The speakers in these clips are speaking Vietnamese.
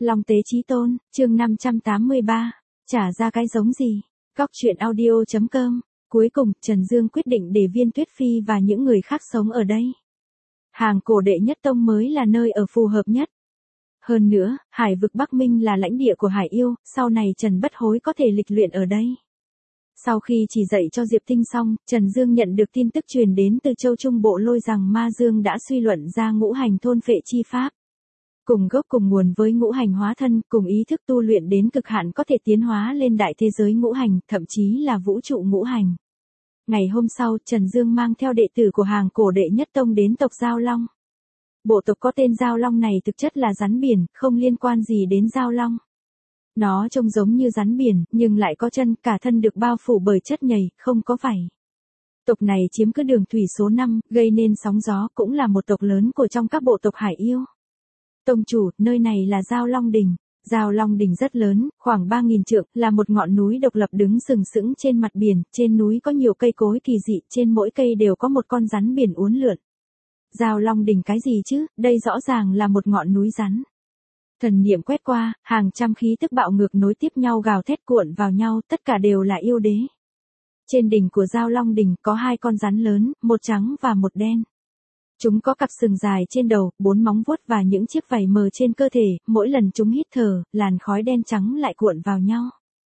Long Tế Chí Tôn, chương 583, trả ra cái giống gì? Góc truyện audio.com. Cuối cùng, Trần Dương quyết định để Viên Tuyết Phi và những người khác sống ở đây. Hàng cổ đệ nhất tông mới là nơi ở phù hợp nhất. Hơn nữa, hải vực Bắc Minh là lãnh địa của hải yêu, sau này Trần Bất Hối có thể lịch luyện ở đây. Sau khi chỉ dạy cho Diệp Tinh xong, Trần Dương nhận được tin tức truyền đến từ Châu Trung Bộ Lôi rằng Ma Dương đã suy luận ra ngũ hành thôn phệ chi pháp. Cùng gốc cùng nguồn với ngũ hành hóa thân, cùng ý thức tu luyện đến cực hạn có thể tiến hóa lên đại thế giới ngũ hành, thậm chí là vũ trụ ngũ hành. Ngày hôm sau, Trần Dương mang theo đệ tử của hàng cổ đệ nhất tông đến tộc Giao Long. Bộ tộc có tên Giao Long này thực chất là rắn biển, không liên quan gì đến Giao Long. Nó trông giống như rắn biển, nhưng lại có chân, cả thân được bao phủ bởi chất nhầy, không có vảy. Tộc này chiếm cứ đường thủy số 5, gây nên sóng gió, cũng là một tộc lớn của trong các bộ tộc hải yêu. Tông chủ, nơi này là Giao Long Đỉnh. Giao Long Đỉnh rất lớn, khoảng 3.000 trượng, là một ngọn núi độc lập đứng sừng sững trên mặt biển, trên núi có nhiều cây cối kỳ dị, trên mỗi cây đều có một con rắn biển uốn lượn. Giao Long Đỉnh cái gì chứ, đây rõ ràng là một ngọn núi rắn. Thần niệm quét qua, hàng trăm khí tức bạo ngược nối tiếp nhau gào thét cuộn vào nhau, tất cả đều là yêu đế. Trên đỉnh của Giao Long Đỉnh có 2 con rắn lớn, một trắng và một đen. Chúng có cặp sừng dài trên đầu, 4 móng vuốt và những chiếc vảy mờ trên cơ thể, mỗi lần chúng hít thở, làn khói đen trắng lại cuộn vào nhau.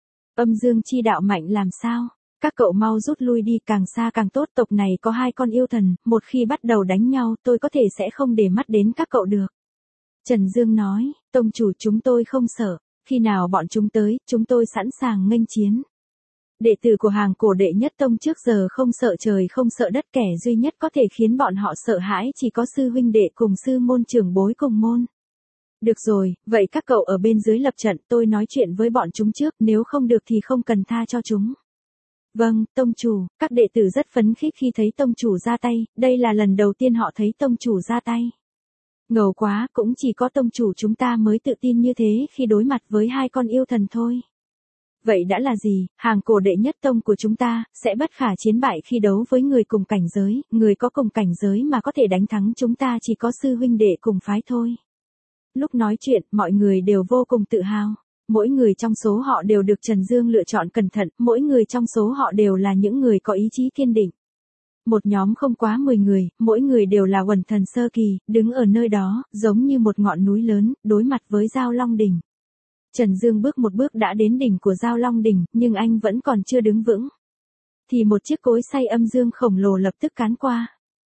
Âm dương chi đạo mạnh làm sao? Các cậu mau rút lui đi, càng xa càng tốt, tộc này có 2 con yêu thần, một khi bắt đầu đánh nhau, tôi có thể sẽ không để mắt đến các cậu được. Trần Dương nói, tông chủ chúng tôi không sợ, khi nào bọn chúng tới, chúng tôi sẵn sàng nghênh chiến. Đệ tử của hàng cổ đệ nhất tông trước giờ không sợ trời không sợ đất, kẻ duy nhất có thể khiến bọn họ sợ hãi chỉ có sư huynh đệ cùng sư môn trưởng bối cùng môn. Được rồi, vậy các cậu ở bên dưới lập trận, tôi nói chuyện với bọn chúng trước, nếu không được thì không cần tha cho chúng. Vâng, tông chủ, các đệ tử rất phấn khích khi thấy tông chủ ra tay, đây là lần đầu tiên họ thấy tông chủ ra tay. Ngầu quá, cũng chỉ có tông chủ chúng ta mới tự tin như thế khi đối mặt với 2 con yêu thần thôi. Vậy đã là gì, hàng cổ đệ nhất tông của chúng ta, sẽ bất khả chiến bại khi đấu với người cùng cảnh giới, người có cùng cảnh giới mà có thể đánh thắng chúng ta chỉ có sư huynh đệ cùng phái thôi. Lúc nói chuyện, mọi người đều vô cùng tự hào. Mỗi người trong số họ đều được Trần Dương lựa chọn cẩn thận, mỗi người trong số họ đều là những người có ý chí kiên định. Một nhóm không quá 10 người, mỗi người đều là quần thần sơ kỳ, đứng ở nơi đó, giống như một ngọn núi lớn, đối mặt với Giao Long Đỉnh. Trần Dương bước một bước đã đến đỉnh của Giao Long Đỉnh, nhưng anh vẫn còn chưa đứng vững. Thì một chiếc cối xay âm dương khổng lồ lập tức cán qua.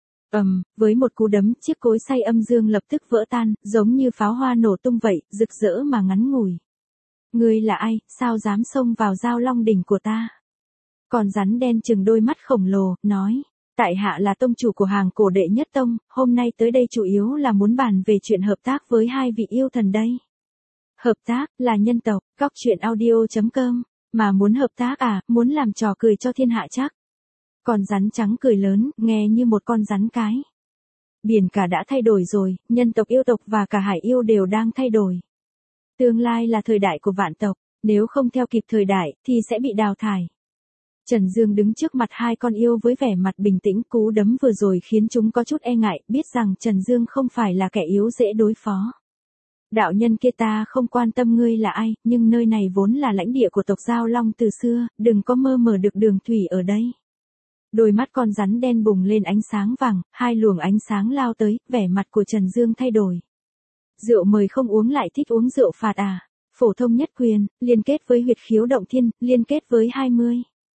Với một cú đấm, chiếc cối xay âm dương lập tức vỡ tan, giống như pháo hoa nổ tung vậy, rực rỡ mà ngắn ngủi. Ngươi là ai, sao dám xông vào Giao Long Đỉnh của ta? Con rắn đen trừng đôi mắt khổng lồ, nói. Tại hạ là tông chủ của hàng cổ đệ nhất tông, hôm nay tới đây chủ yếu là muốn bàn về chuyện hợp tác với 2 vị yêu thần đây. Hợp tác, là nhân tộc, góc truyện audio.com, mà muốn hợp tác à, muốn làm trò cười cho thiên hạ chắc. Con rắn trắng cười lớn, nghe như một con rắn cái. Biển cả đã thay đổi rồi, nhân tộc yêu tộc và cả hải yêu đều đang thay đổi. Tương lai là thời đại của vạn tộc, nếu không theo kịp thời đại, thì sẽ bị đào thải. Trần Dương đứng trước mặt 2 con yêu với vẻ mặt bình tĩnh, cú đấm vừa rồi khiến chúng có chút e ngại, biết rằng Trần Dương không phải là kẻ yếu dễ đối phó. Đạo nhân kia, ta không quan tâm ngươi là ai, nhưng nơi này vốn là lãnh địa của tộc Giao Long từ xưa, đừng có mơ mờ được đường thủy ở đây. Đôi mắt con rắn đen bùng lên ánh sáng vàng, 2 luồng ánh sáng lao tới, vẻ mặt của Trần Dương thay đổi. Rượu mời không uống lại thích uống rượu phạt à? Phổ thông nhất quyền, liên kết với huyệt khiếu động thiên, liên kết với 20.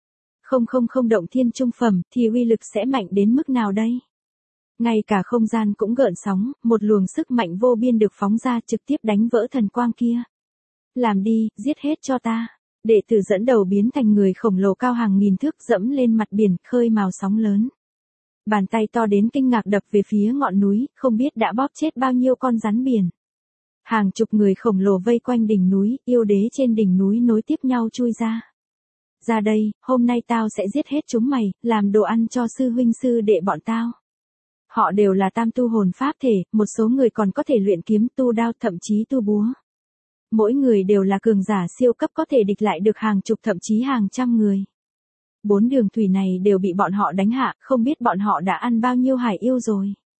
Không động thiên trung phẩm, thì uy lực sẽ mạnh đến mức nào đây? Ngay cả không gian cũng gợn sóng, một luồng sức mạnh vô biên được phóng ra trực tiếp đánh vỡ thần quang kia. Làm đi, giết hết cho ta. Đệ tử dẫn đầu biến thành người khổng lồ cao hàng nghìn thước dẫm lên mặt biển, khơi mào sóng lớn. Bàn tay to đến kinh ngạc đập về phía ngọn núi, không biết đã bóp chết bao nhiêu con rắn biển. Hàng chục người khổng lồ vây quanh đỉnh núi, yêu đế trên đỉnh núi nối tiếp nhau chui ra. Ra đây, hôm nay tao sẽ giết hết chúng mày, làm đồ ăn cho sư huynh sư đệ bọn tao. Họ đều là tam tu hồn pháp thể, một số người còn có thể luyện kiếm, tu đao, thậm chí tu búa. Mỗi người đều là cường giả siêu cấp có thể địch lại được hàng chục thậm chí hàng trăm người. 4 đường thủy này đều bị bọn họ đánh hạ, không biết bọn họ đã ăn bao nhiêu hải yêu rồi.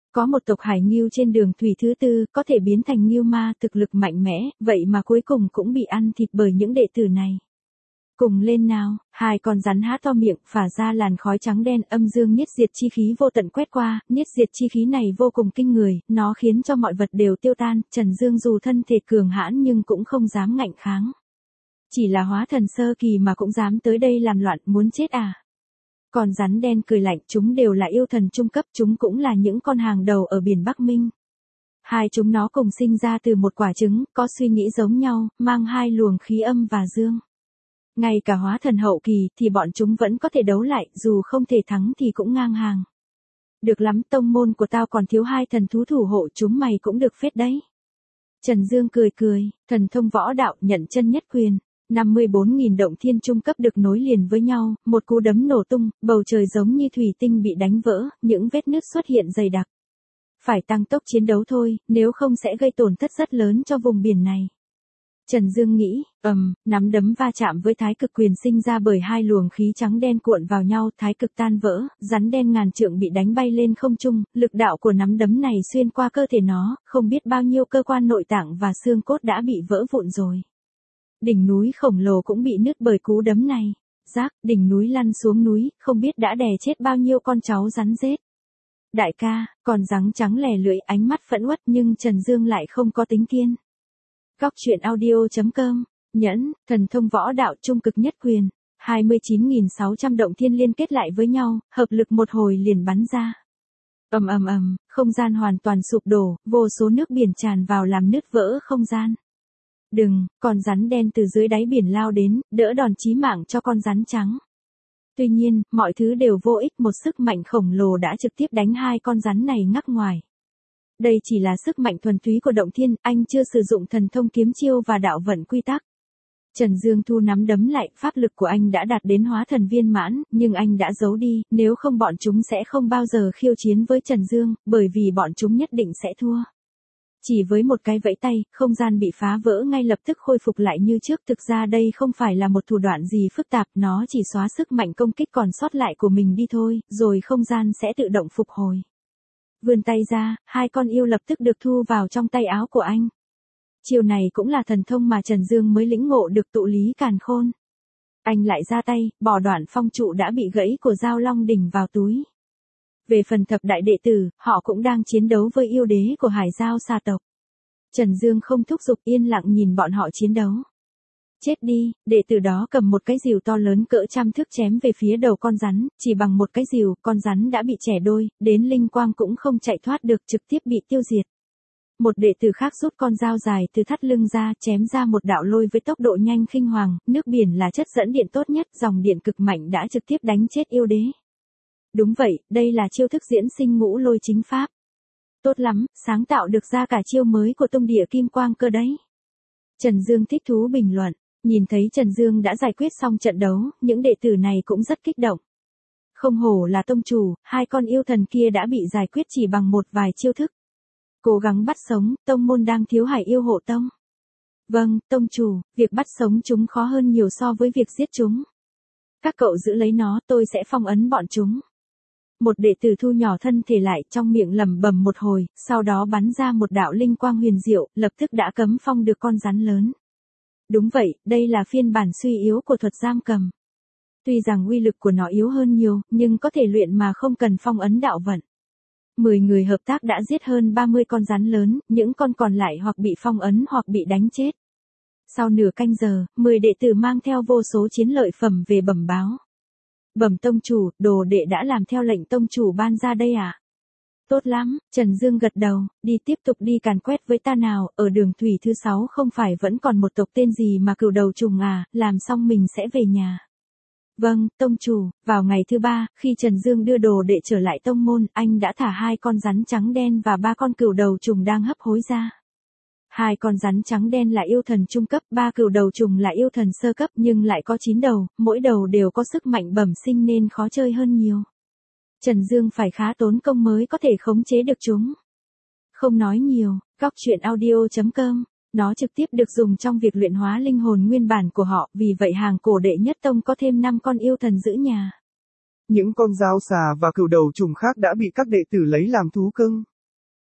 Có một tộc hải ngưu trên đường thủy thứ tư, có thể biến thành ngưu ma thực lực mạnh mẽ, vậy mà cuối cùng cũng bị ăn thịt bởi những đệ tử này. Cùng lên nào, hai con rắn há to miệng, phả ra làn khói trắng đen, âm dương niết diệt chi khí vô tận quét qua, niết diệt chi khí này vô cùng kinh người, nó khiến cho mọi vật đều tiêu tan, Trần Dương dù thân thể cường hãn nhưng cũng không dám ngạnh kháng. Chỉ là hóa thần sơ kỳ mà cũng dám tới đây làm loạn, muốn chết à? Còn rắn đen cười lạnh, chúng đều là yêu thần trung cấp, chúng cũng là những con hàng đầu ở biển Bắc Minh. Hai chúng nó cùng sinh ra từ một quả trứng, có suy nghĩ giống nhau, mang hai luồng khí âm và dương. Ngay cả hóa thần hậu kỳ thì bọn chúng vẫn có thể đấu lại, dù không thể thắng thì cũng ngang hàng. Được lắm, tông môn của tao còn thiếu hai thần thú thủ hộ, chúng mày cũng được phết đấy. Trần Dương cười cười, thần thông võ đạo nhận chân nhất quyền. 54.000 động thiên trung cấp được nối liền với nhau, một cú đấm nổ tung, bầu trời giống như thủy tinh bị đánh vỡ, những vết nứt xuất hiện dày đặc. Phải tăng tốc chiến đấu thôi, nếu không sẽ gây tổn thất rất lớn cho vùng biển này. Trần Dương nghĩ, nắm đấm va chạm với thái cực quyền sinh ra bởi hai luồng khí trắng đen cuộn vào nhau, thái cực tan vỡ, rắn đen ngàn trượng bị đánh bay lên không trung, lực đạo của nắm đấm này xuyên qua cơ thể nó, không biết bao nhiêu cơ quan nội tạng và xương cốt đã bị vỡ vụn rồi. Đỉnh núi khổng lồ cũng bị nứt bởi cú đấm này. Rác, đỉnh núi lăn xuống núi, không biết đã đè chết bao nhiêu con cháu rắn rết. Đại ca, còn rắn trắng lè lưỡi, ánh mắt phẫn uất nhưng Trần Dương lại không có tính kiên. Góc truyện audio.com, nhẫn, thần thông võ đạo trung cực nhất quyền, 29.600 động thiên liên kết lại với nhau, hợp lực một hồi liền bắn ra. Không gian hoàn toàn sụp đổ, vô số nước biển tràn vào làm nứt vỡ không gian. Đừng, con rắn đen từ dưới đáy biển lao đến, đỡ đòn chí mạng cho con rắn trắng. Tuy nhiên, mọi thứ đều vô ích, một sức mạnh khổng lồ đã trực tiếp đánh hai con rắn này ngắc ngoài. Đây chỉ là sức mạnh thuần túy của động thiên, anh chưa sử dụng thần thông kiếm chiêu và đạo vận quy tắc. Trần Dương thu nắm đấm lại, pháp lực của anh đã đạt đến hóa thần viên mãn, nhưng anh đã giấu đi, nếu không bọn chúng sẽ không bao giờ khiêu chiến với Trần Dương, bởi vì bọn chúng nhất định sẽ thua. Chỉ với một cái vẫy tay, không gian bị phá vỡ ngay lập tức khôi phục lại như trước. Thực ra đây không phải là một thủ đoạn gì phức tạp, nó chỉ xóa sức mạnh công kích còn sót lại của mình đi thôi, rồi không gian sẽ tự động phục hồi. Vươn tay ra, hai con yêu lập tức được thu vào trong tay áo của anh. Chiều này cũng là thần thông mà Trần Dương mới lĩnh ngộ được, tụ lý càn khôn. Anh lại ra tay, bỏ đoạn phong trụ đã bị gãy của Giao Long đỉnh vào túi. Về phần thập đại đệ tử, họ cũng đang chiến đấu với yêu đế của Hải Giao Sa tộc. Trần Dương không thúc giục, yên lặng nhìn bọn họ chiến đấu. Chết đi, đệ tử đó cầm một cái rìu to lớn cỡ trăm thước chém về phía đầu con rắn, chỉ bằng một cái rìu, con rắn đã bị chẻ đôi, đến linh quang cũng không chạy thoát được, trực tiếp bị tiêu diệt. Một đệ tử khác rút con dao dài từ thắt lưng ra, chém ra một đạo lôi với tốc độ nhanh khinh hoàng, nước biển là chất dẫn điện tốt nhất, dòng điện cực mạnh đã trực tiếp đánh chết yêu đế. Đúng vậy, đây là chiêu thức diễn sinh ngũ lôi chính pháp. Tốt lắm, sáng tạo được ra cả chiêu mới của tông địa kim quang cơ đấy. Trần Dương thích thú bình luận, nhìn thấy Trần Dương đã giải quyết xong trận đấu, những đệ tử này cũng rất kích động. Không hổ là tông chủ, hai con yêu thần kia đã bị giải quyết chỉ bằng một vài chiêu thức. Cố gắng bắt sống, tông môn đang thiếu hải yêu hộ tông. Vâng, tông chủ, việc bắt sống chúng khó hơn nhiều so với việc giết chúng. Các cậu giữ lấy nó, tôi sẽ phong ấn bọn chúng. Một đệ tử thu nhỏ thân thể lại, trong miệng lẩm bẩm một hồi, sau đó bắn ra một đạo linh quang huyền diệu, lập tức đã cấm phong được con rắn lớn. Đúng vậy, đây là phiên bản suy yếu của thuật giam cầm. Tuy rằng uy lực của nó yếu hơn nhiều, nhưng có thể luyện mà không cần phong ấn đạo vận. 10 người hợp tác đã giết hơn 30 con rắn lớn, những con còn lại hoặc bị phong ấn hoặc bị đánh chết. Sau nửa canh giờ, 10 đệ tử mang theo vô số chiến lợi phẩm về bẩm báo. Bẩm tông chủ, đồ đệ đã làm theo lệnh tông chủ ban ra đây ạ. Tốt lắm, Trần Dương gật đầu, đi tiếp tục đi càn quét với ta nào, ở đường thủy thứ 6 không phải vẫn còn một tộc tên gì mà cừu đầu trùng à, làm xong mình sẽ về nhà. Vâng, tông chủ, vào ngày thứ 3, khi Trần Dương đưa đồ đệ trở lại tông môn, anh đã thả 2 con rắn trắng đen và 3 con cừu đầu trùng đang hấp hối ra. 2 con rắn trắng đen là yêu thần trung cấp, 3 cừu đầu trùng là yêu thần sơ cấp nhưng lại có 9 đầu, mỗi đầu đều có sức mạnh bẩm sinh nên khó chơi hơn nhiều. Trần Dương phải khá tốn công mới có thể khống chế được chúng. Không nói nhiều, góc truyện audio.com, nó trực tiếp được dùng trong việc luyện hóa linh hồn nguyên bản của họ, vì vậy hàng cổ đệ nhất tông có thêm 5 con yêu thần giữ nhà. Những con dao xà và cừu đầu trùng khác đã bị các đệ tử lấy làm thú cưng.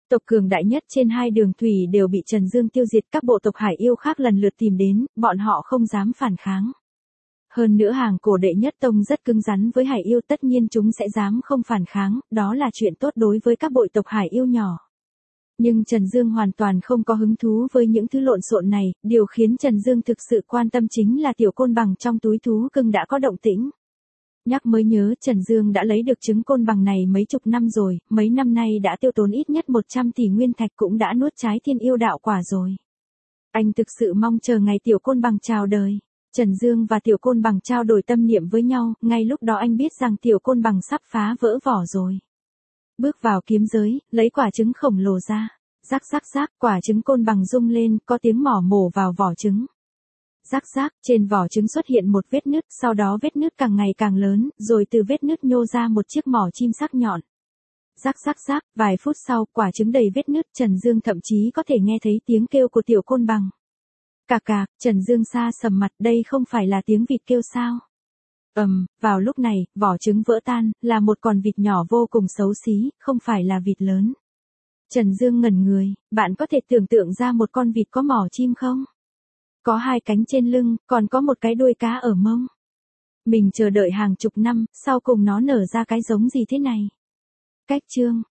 Tộc cường đại nhất trên hai đường thủy đều bị Trần Dương tiêu diệt, các bộ tộc hải yêu khác lần lượt tìm đến, bọn họ không dám phản kháng. Hơn nữa hàng cổ đệ nhất tông rất cứng rắn với hải yêu, tất nhiên chúng sẽ dám không phản kháng, đó là chuyện tốt đối với các bội tộc hải yêu nhỏ. Nhưng Trần Dương hoàn toàn không có hứng thú với những thứ lộn xộn này, điều khiến Trần Dương thực sự quan tâm chính là tiểu côn bằng trong túi thú cưng đã có động tĩnh. Nhắc mới nhớ, Trần Dương đã lấy được trứng côn bằng này mấy chục năm rồi, mấy năm nay đã tiêu tốn ít nhất 100 tỷ nguyên thạch, cũng đã nuốt trái thiên yêu đạo quả rồi. Anh thực sự mong chờ ngày tiểu côn bằng chào đời. Trần Dương và tiểu côn bằng trao đổi tâm niệm với nhau, ngay lúc đó anh biết rằng tiểu côn bằng sắp phá vỡ vỏ rồi. Bước vào kiếm giới, lấy quả trứng khổng lồ ra. Rắc rắc rắc, quả trứng côn bằng rung lên, có tiếng mỏ mổ vào vỏ trứng. Rắc rắc, trên vỏ trứng xuất hiện một vết nứt, sau đó vết nứt càng ngày càng lớn, rồi từ vết nứt nhô ra một chiếc mỏ chim sắc nhọn. Rắc rắc rắc, vài phút sau, quả trứng đầy vết nứt, Trần Dương thậm chí có thể nghe thấy tiếng kêu của tiểu côn bằng. Cà cà, Trần Dương xa sầm mặt, đây không phải là tiếng vịt kêu sao? Vào lúc này, vỏ trứng vỡ tan, là một con vịt nhỏ vô cùng xấu xí, không phải là vịt lớn. Trần Dương ngẩn người, bạn có thể tưởng tượng ra một con vịt có mỏ chim không? Có hai cánh trên lưng, còn có một cái đuôi cá ở mông. Mình chờ đợi hàng chục năm, sau cùng nó nở ra cái giống gì thế này? Cách chương